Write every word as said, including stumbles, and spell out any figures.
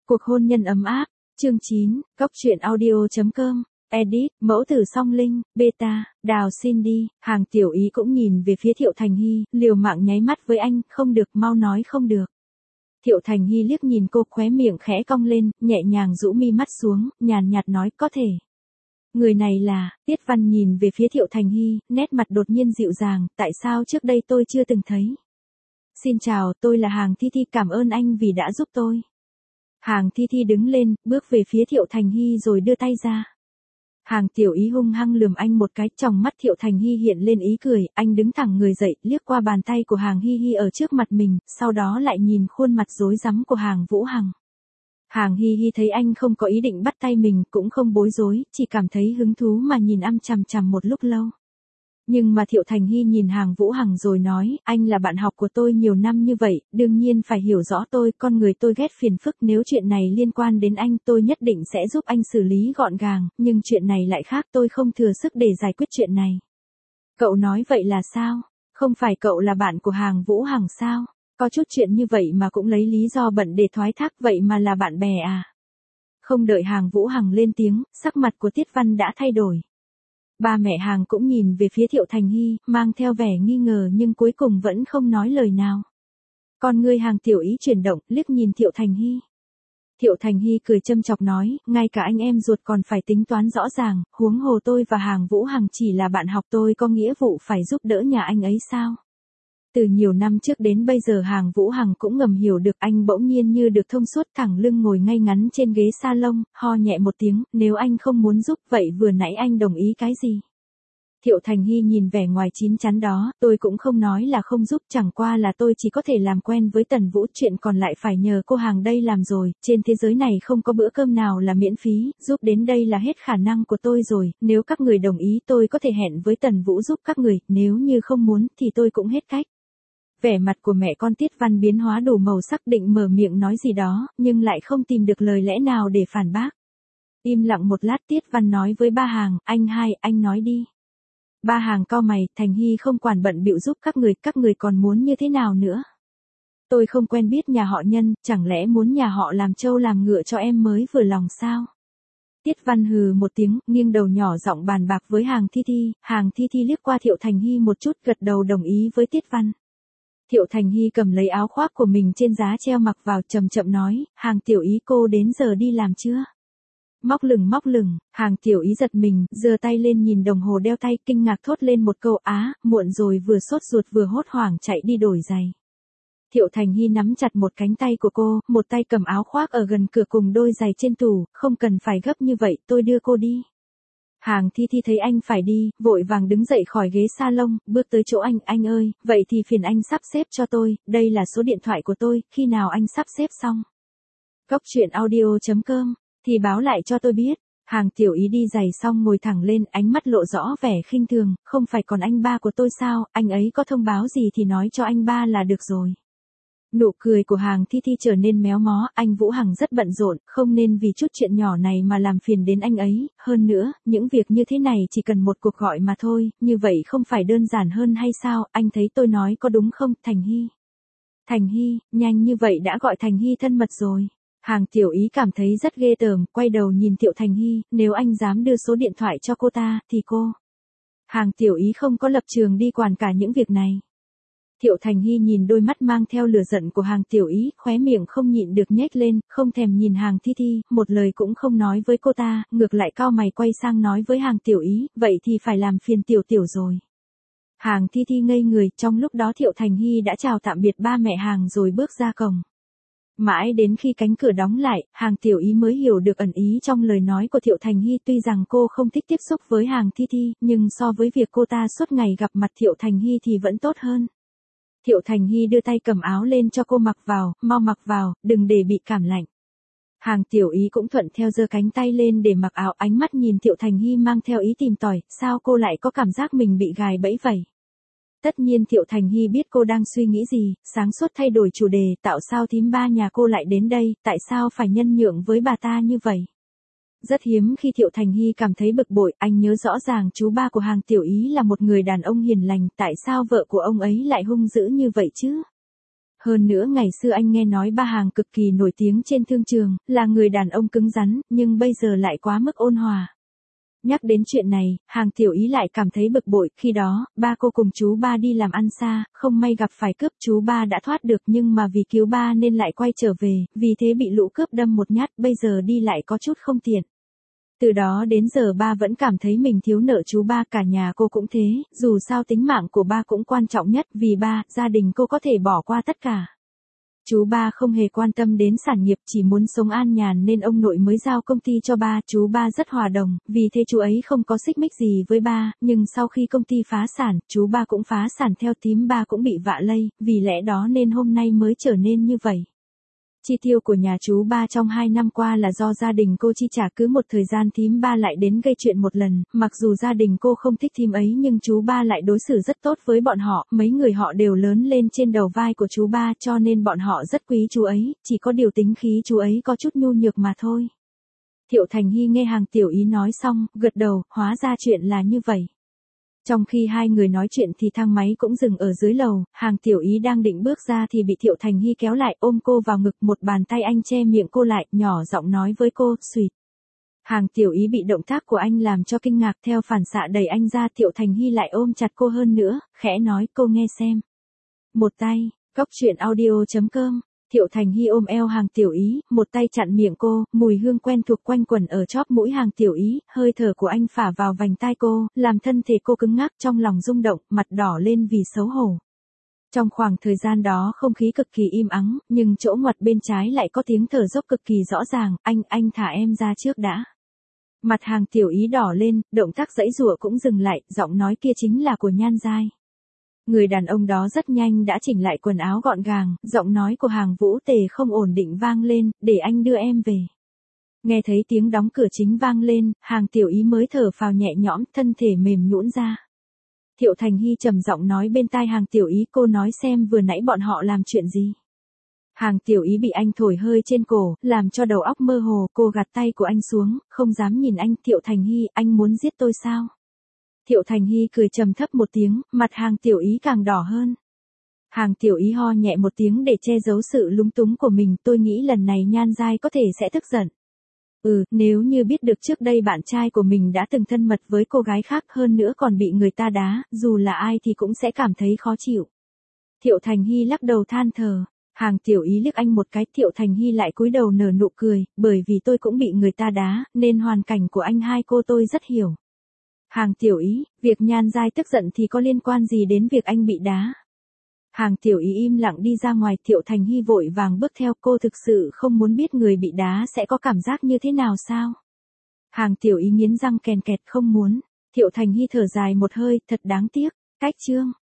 Cuộc hôn nhân ấm áp, chương chín, góc truyện audio.com, edit, mẫu tử song linh, beta, đào Cindy, hàng tiểu ý cũng nhìn về phía Thiệu Thành Hy, liều mạng nháy mắt với anh, không được, mau nói không được. Thiệu Thành Hy liếc nhìn cô, khóe miệng khẽ cong lên, nhẹ nhàng rũ mi mắt xuống, nhàn nhạt nói, có thể. Người này là, Tiết Văn nhìn về phía Thiệu Thành Hy, nét mặt đột nhiên dịu dàng, tại sao trước đây tôi chưa từng thấy. Xin chào, tôi là Hàng Thi Thi, cảm ơn anh vì đã giúp tôi. Hàng Thi Thi đứng lên, bước về phía Thiệu Thành Hy rồi đưa tay ra. Hàng tiểu ý hung hăng lườm anh một cái, trong mắt Thiệu Thành Hy hiện lên ý cười, anh đứng thẳng người dậy, liếc qua bàn tay của Hàng Hi Hi ở trước mặt mình, sau đó lại nhìn khuôn mặt rối rắm của Hàng Vũ Hằng. Hàng Hi Hi thấy anh không có ý định bắt tay mình, cũng không bối rối, chỉ cảm thấy hứng thú mà nhìn âm chằm chằm một lúc lâu. Nhưng mà Thiệu Thành Hy nhìn Hàng Vũ Hằng rồi nói, anh là bạn học của tôi nhiều năm như vậy, đương nhiên phải hiểu rõ tôi, con người tôi ghét phiền phức, nếu chuyện này liên quan đến anh tôi nhất định sẽ giúp anh xử lý gọn gàng, nhưng chuyện này lại khác, tôi không thừa sức để giải quyết chuyện này. Cậu nói vậy là sao? Không phải cậu là bạn của Hàng Vũ Hằng sao? Có chút chuyện như vậy mà cũng lấy lý do bận để thoái thác, vậy mà là bạn bè à? Không đợi Hàng Vũ Hằng lên tiếng, sắc mặt của Tiết Văn đã thay đổi. Ba mẹ Hàng cũng nhìn về phía Thiệu Thành Hy, mang theo vẻ nghi ngờ nhưng cuối cùng vẫn không nói lời nào. Con ngươi Hàng tiểu ý chuyển động, liếc nhìn Thiệu Thành Hy. Thiệu Thành Hy cười châm chọc nói, ngay cả anh em ruột còn phải tính toán rõ ràng, huống hồ tôi và Hàng Vũ Hằng chỉ là bạn học, tôi có nghĩa vụ phải giúp đỡ nhà anh ấy sao? Từ nhiều năm trước đến bây giờ Hàng Vũ Hằng cũng ngầm hiểu được, anh bỗng nhiên như được thông suốt, thẳng lưng ngồi ngay ngắn trên ghế salon, ho nhẹ một tiếng, nếu anh không muốn giúp, vậy vừa nãy anh đồng ý cái gì? Thiệu Thành Hy nhìn vẻ ngoài chín chắn đó, tôi cũng không nói là không giúp, chẳng qua là tôi chỉ có thể làm quen với Tần Vũ, chuyện còn lại phải nhờ cô Hàng đây làm rồi, trên thế giới này không có bữa cơm nào là miễn phí, giúp đến đây là hết khả năng của tôi rồi, nếu các người đồng ý tôi có thể hẹn với Tần Vũ giúp các người, nếu như không muốn thì tôi cũng hết cách. Vẻ mặt của mẹ con Tiết Văn biến hóa đủ màu sắc, định mở miệng nói gì đó, nhưng lại không tìm được lời lẽ nào để phản bác. Im lặng một lát, Tiết Văn nói với ba Hàng, anh hai, anh nói đi. Ba Hàng cau mày, Thành Hy không quản bận bịu giúp các người, các người còn muốn như thế nào nữa? Tôi không quen biết nhà họ Nhân, chẳng lẽ muốn nhà họ làm trâu làm ngựa cho em mới vừa lòng sao? Tiết Văn hừ một tiếng, nghiêng đầu nhỏ giọng bàn bạc với Hàng Thi Thi, Hàng Thi Thi liếc qua Thiệu Thành Hy một chút, gật đầu đồng ý với Tiết Văn. Thiệu Thành Hy cầm lấy áo khoác của mình trên giá treo mặc vào, chậm chậm nói, Hàng tiểu ý cô đến giờ đi làm chưa? Móc lửng móc lửng, Hàng tiểu ý giật mình, giơ tay lên nhìn đồng hồ đeo tay, kinh ngạc thốt lên một câu, á, muộn rồi, vừa sốt ruột vừa hốt hoảng chạy đi đổi giày. Thiệu Thành Hy nắm chặt một cánh tay của cô, một tay cầm áo khoác ở gần cửa cùng đôi giày trên tủ, không cần phải gấp như vậy, tôi đưa cô đi. Hàng Thi Thi thấy anh phải đi, vội vàng đứng dậy khỏi ghế salon, bước tới chỗ anh, anh ơi, vậy thì phiền anh sắp xếp cho tôi, đây là số điện thoại của tôi, khi nào anh sắp xếp xong. Góc truyện audio.com, thì báo lại cho tôi biết. Hàng tiểu ý đi giày xong ngồi thẳng lên, ánh mắt lộ rõ vẻ khinh thường, không phải còn anh ba của tôi sao, anh ấy có thông báo gì thì nói cho anh ba là được rồi. Nụ cười của Hàng Thi Thi trở nên méo mó, anh Vũ Hằng rất bận rộn, không nên vì chút chuyện nhỏ này mà làm phiền đến anh ấy, hơn nữa, những việc như thế này chỉ cần một cuộc gọi mà thôi, như vậy không phải đơn giản hơn hay sao, anh thấy tôi nói có đúng không, Thành Hy? Thành Hy, nhanh như vậy đã gọi Thành Hy thân mật rồi. Hàng tiểu ý cảm thấy rất ghê tởm, quay đầu nhìn Thiệu Thành Hy, nếu anh dám đưa số điện thoại cho cô ta, thì cô. Hàng tiểu ý không có lập trường đi quản cả những việc này. Thiệu Thành Hy nhìn đôi mắt mang theo lửa giận của Hàng tiểu ý, khóe miệng không nhịn được nhếch lên, không thèm nhìn Hàng Thi Thi, một lời cũng không nói với cô ta, ngược lại cau mày quay sang nói với Hàng tiểu ý, vậy thì phải làm phiền tiểu tiểu rồi. Hàng Thi Thi ngây người, trong lúc đó Thiệu Thành Hy đã chào tạm biệt ba mẹ Hàng rồi bước ra cổng. Mãi đến khi cánh cửa đóng lại, Hàng tiểu ý mới hiểu được ẩn ý trong lời nói của Thiệu Thành Hy, tuy rằng cô không thích tiếp xúc với Hàng Thi Thi, nhưng so với việc cô ta suốt ngày gặp mặt Thiệu Thành Hy thì vẫn tốt hơn. Thiệu Thành Hy đưa tay cầm áo lên cho cô mặc vào, mau mặc vào, đừng để bị cảm lạnh. Hàng tiểu ý cũng thuận theo giơ cánh tay lên để mặc áo, ánh mắt nhìn Thiệu Thành Hy mang theo ý tìm tòi, sao cô lại có cảm giác mình bị gài bẫy vậy? Tất nhiên Thiệu Thành Hy biết cô đang suy nghĩ gì, sáng suốt thay đổi chủ đề, tạo sao thím ba nhà cô lại đến đây, tại sao phải nhân nhượng với bà ta như vậy? Rất hiếm khi Thiệu Thành Hy cảm thấy bực bội, anh nhớ rõ ràng chú ba của Hàng tiểu ý là một người đàn ông hiền lành, tại sao vợ của ông ấy lại hung dữ như vậy chứ? Hơn nữa ngày xưa anh nghe nói ba Hàng cực kỳ nổi tiếng trên thương trường, là người đàn ông cứng rắn, nhưng bây giờ lại quá mức ôn hòa. Nhắc đến chuyện này, Hàng Tiểu Ý lại cảm thấy bực bội, khi đó, ba cô cùng chú ba đi làm ăn xa, không may gặp phải cướp, chú ba đã thoát được nhưng mà vì cứu ba nên lại quay trở về, vì thế bị lũ cướp đâm một nhát, bây giờ đi lại có chút không tiện. Từ đó đến giờ ba vẫn cảm thấy mình thiếu nợ chú ba, cả nhà cô cũng thế, dù sao tính mạng của ba cũng quan trọng nhất, vì ba, gia đình cô có thể bỏ qua tất cả. Chú ba không hề quan tâm đến sản nghiệp, chỉ muốn sống an nhàn nên ông nội mới giao công ty cho ba, chú ba rất hòa đồng, vì thế chú ấy không có xích mích gì với ba, nhưng sau khi công ty phá sản, chú ba cũng phá sản theo, tím ba cũng bị vạ lây, vì lẽ đó nên hôm nay mới trở nên như vậy. Chi tiêu của nhà chú ba trong hai năm qua là do gia đình cô chi trả, cứ một thời gian thím ba lại đến gây chuyện một lần, mặc dù gia đình cô không thích thím ấy nhưng chú ba lại đối xử rất tốt với bọn họ, mấy người họ đều lớn lên trên đầu vai của chú ba cho nên bọn họ rất quý chú ấy, chỉ có điều tính khí chú ấy có chút nhu nhược mà thôi. Thiệu Thành Hy nghe Hàng Tiểu Ý nói xong, gật đầu, hóa ra chuyện là như vậy. Trong khi hai người nói chuyện thì thang máy cũng dừng ở dưới lầu, Hàng Tiểu Ý đang định bước ra thì bị Thiệu Thành Hy kéo lại, ôm cô vào ngực, một bàn tay anh che miệng cô lại, nhỏ giọng nói với cô, "Xuyệt." Hàng Tiểu Ý bị động tác của anh làm cho kinh ngạc, theo phản xạ đẩy anh ra, Thiệu Thành Hy lại ôm chặt cô hơn nữa, khẽ nói, "Cô nghe xem." Một tay, cóc truyện audio chấm com. Thiệu Thành Hy ôm eo Hàng Tiểu Ý, một tay chặn miệng cô, mùi hương quen thuộc quanh quẩn ở chóp mũi Hàng Tiểu Ý, hơi thở của anh phả vào vành tai cô, làm thân thể cô cứng ngắc, trong lòng rung động, mặt đỏ lên vì xấu hổ. Trong khoảng thời gian đó không khí cực kỳ im ắng, nhưng chỗ ngoặt bên trái lại có tiếng thở dốc cực kỳ rõ ràng, "Anh, anh thả em ra trước đã." Mặt Hàng Tiểu Ý đỏ lên, động tác giãy giụa cũng dừng lại, giọng nói kia chính là của Nhan Giai. Người đàn ông đó rất nhanh đã chỉnh lại quần áo gọn gàng, giọng nói của Hàng Vũ Tề không ổn định vang lên, "Để anh đưa em về." Nghe thấy tiếng đóng cửa chính vang lên, Hàng Tiểu Ý mới thở phào nhẹ nhõm, thân thể mềm nhũn ra. Thiệu Thành Hy trầm giọng nói bên tai Hàng Tiểu Ý, "Cô nói xem vừa nãy bọn họ làm chuyện gì." Hàng Tiểu Ý bị anh thổi hơi trên cổ, làm cho đầu óc mơ hồ, cô gạt tay của anh xuống, không dám nhìn anh. "Thiệu Thành Hy, anh muốn giết tôi sao?" Thiệu Thành Hy cười trầm thấp một tiếng, mặt Hàng Tiểu Ý càng đỏ hơn. Hàng Tiểu Ý ho nhẹ một tiếng để che giấu sự lúng túng của mình, "Tôi nghĩ lần này Nhan Giai có thể sẽ tức giận." Ừ, nếu như biết được trước đây bạn trai của mình đã từng thân mật với cô gái khác, hơn nữa còn bị người ta đá, dù là ai thì cũng sẽ cảm thấy khó chịu. Thiệu Thành Hy lắc đầu than thở. Hàng Tiểu Ý liếc anh một cái, Thiệu Thành Hy lại cúi đầu nở nụ cười, "Bởi vì tôi cũng bị người ta đá, nên hoàn cảnh của anh hai cô tôi rất hiểu." Hàng Tiểu Ý, việc Nhan Giai tức giận thì có liên quan gì đến việc anh bị đá? Hàng Tiểu Ý im lặng đi ra ngoài, Thiệu Thành Hy vội vàng bước theo, cô thực sự không muốn biết người bị đá sẽ có cảm giác như thế nào sao? Hàng Tiểu Ý nghiến răng kèn kẹt, không muốn. Thiệu Thành Hy thở dài một hơi, thật đáng tiếc. Cách chương.